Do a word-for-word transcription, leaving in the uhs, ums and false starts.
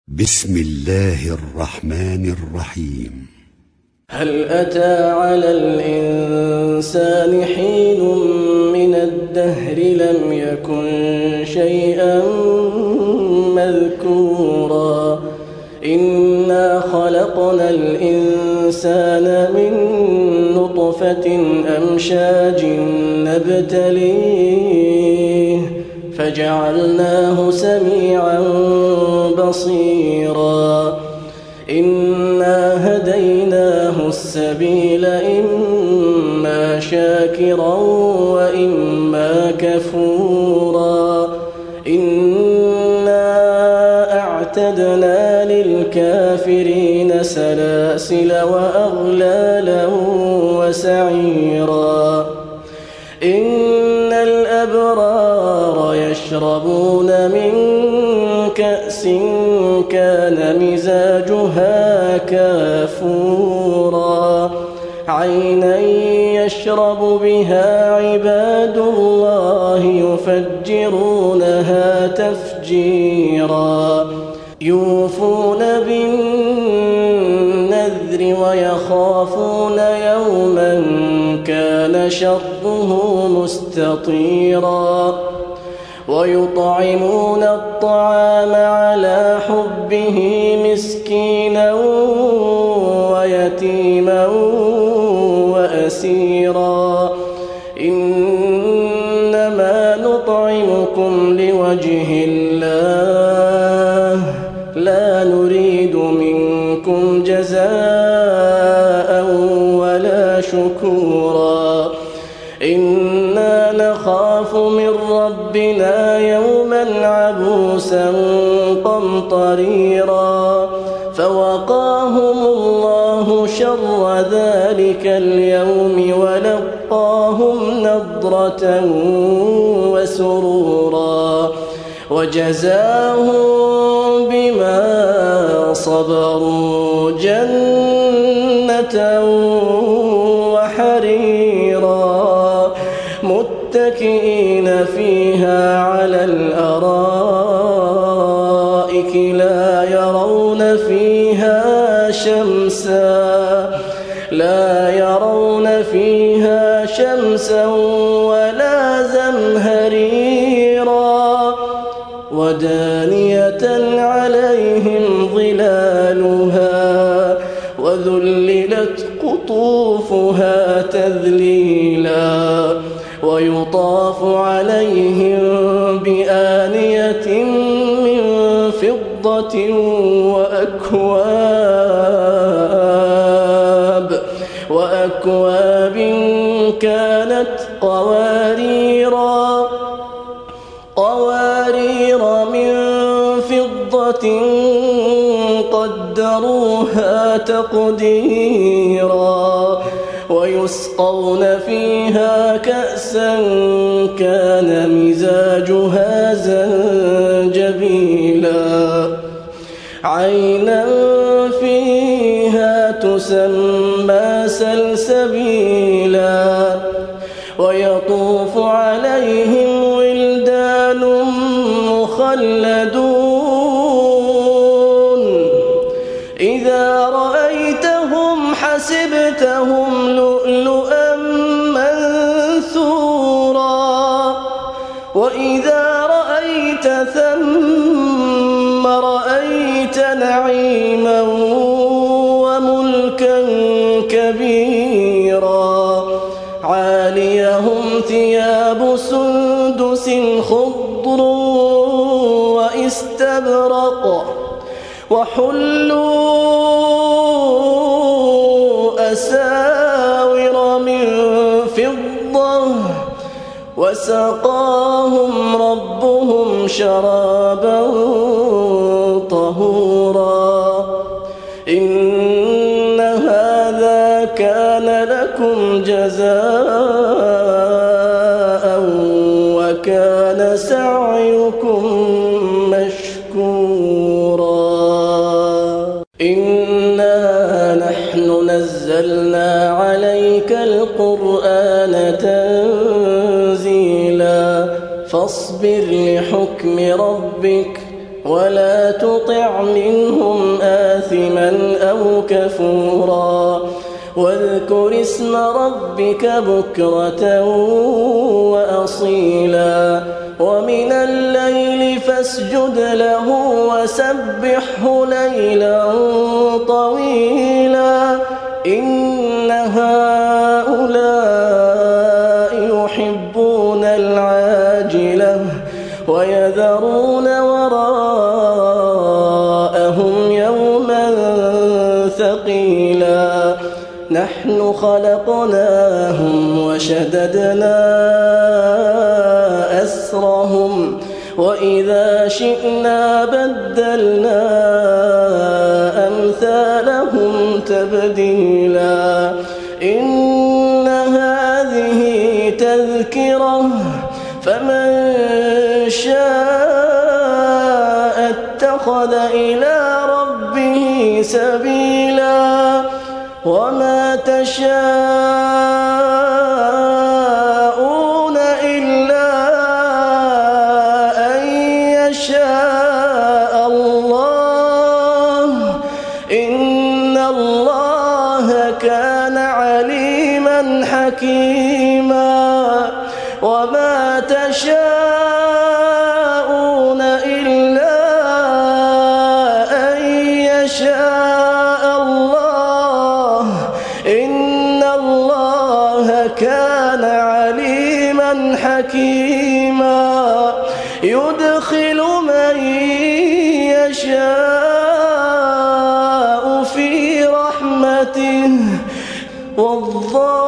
بسم الله الرحمن الرحيم. هل أتى على الإنسان حين من الدهر لم يكن شيئا مذكورا إنا خلقنا الإنسان من نطفة أمشاج نبتليه فجعلناه سميعا بصيرا إنا هديناه السبيل إما شاكرا وإما كفورا إنا أعتدنا للكافرين سلاسل وأغلالا وسعيرا إن الأبرار يشربون من كأس كان مزاجها كافورا عينا يشرب بها عباد الله يفجرونها تفجيرا يوفون بالنذر ويخافون يوما كان شره مستطيرا ويطعمون الطعام على حبه مسكينا ويتيما وأسيرا إنما نطعمكم لوجه الله لا نريد منكم جزاء ولا شكورا إنا نخاف من ربنا يوما عبوسا قمطريرا فوقاهم الله شر ذلك اليوم ولقاهم نضرة وسرورا وجزاهم بما صبروا جنة وحريرا متكئين فيها على الأرائك لا يرون فيها شمسا لا يرون فيها شمسا ولا زمهريرا ودانية عليهم ظلالها وذللت قطوفها تذليلا ويطاف عليهم بآنية من فضة وأكواب وأكواب كانت قواريرا قوارير من فضة قدروها تقديرا ويسقون فيها كأسا كان مزاجها زنجبيلا عينا فيها تسمى سلسبيلا ويطوف عليهم ولدان مخلدون إذا رأيتهم حسبتهم لؤلؤا منثورا وإذا رأيت ثم رأيت نعيما وملكا كبيرا عاليهم ثياب سندس خضر واستبرق وحلوا أساور من فضة وسقاهم ربهم شرابا طهورا إن هذا كان لكم جزاء وكان سعيكم مشكورا إنا نحن نزلنا عليك القرآن تنزيلا فاصبر لحكم ربك ولا تطع منهم منهم آثما أو كفورا واذكر اسم ربك بكرة وأصيلا ومن الليل فاسجد له وسبحه ليلا طويلا إن هؤلاء يحبون العاجلة ويذرون وراءهم يوما ثقيلا نحن خلقناهم وشددنا أسرهم وإذا شئنا بدلنا أمثالهم تبديلا إن هذه تذكرة فمن شاء اتخذ إلى ربه سبيلا وما تشاءون إلا أن يشاء الله إن الله كان عليما حكيما وما تشاءون إلا أن يشاء الله إن الله كان عليما حكيما يدخل من يشاء في رحمته والظالمين